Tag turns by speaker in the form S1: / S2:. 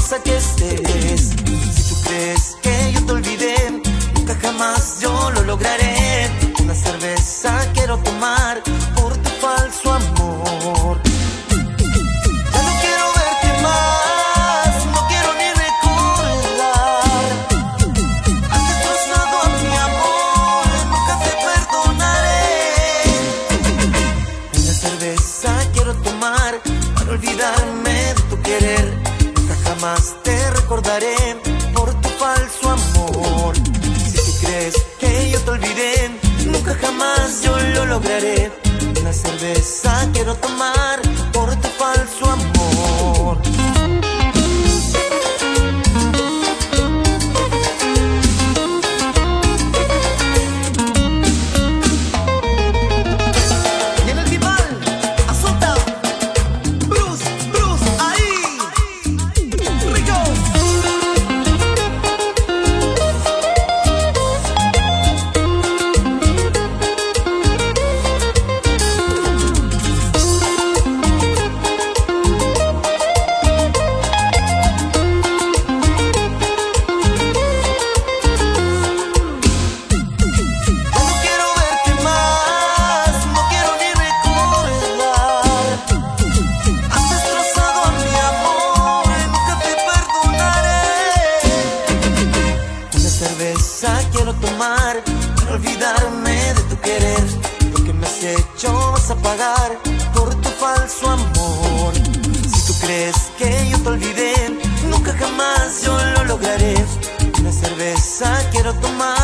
S1: cerveza que estés. Si tú crees que yo te olvidé, nunca jamás yo lo lograré. Una cerveza quiero tomar por tu falso amor. Ya no quiero verte más, no quiero ni recordar. Has destrozado a mi amor, nunca te perdonaré. Una cerveza quiero tomar para olvidarme de tu querer. Nunca jamás te recordaré por tu falso amor. Si tú crees que yo te olvidé, nunca jamás yo lo lograré. Una cerveza quiero tomar por tu falso amor. Y en el timbal, Asunta, Bruce, ahí, rico. Quiero tomar para olvidarme de tu querer. Lo que me has hecho vas a pagar por tu falso amor. Si tú crees que yo te olvidé, nunca jamás yo lo lograré. Una cerveza quiero tomar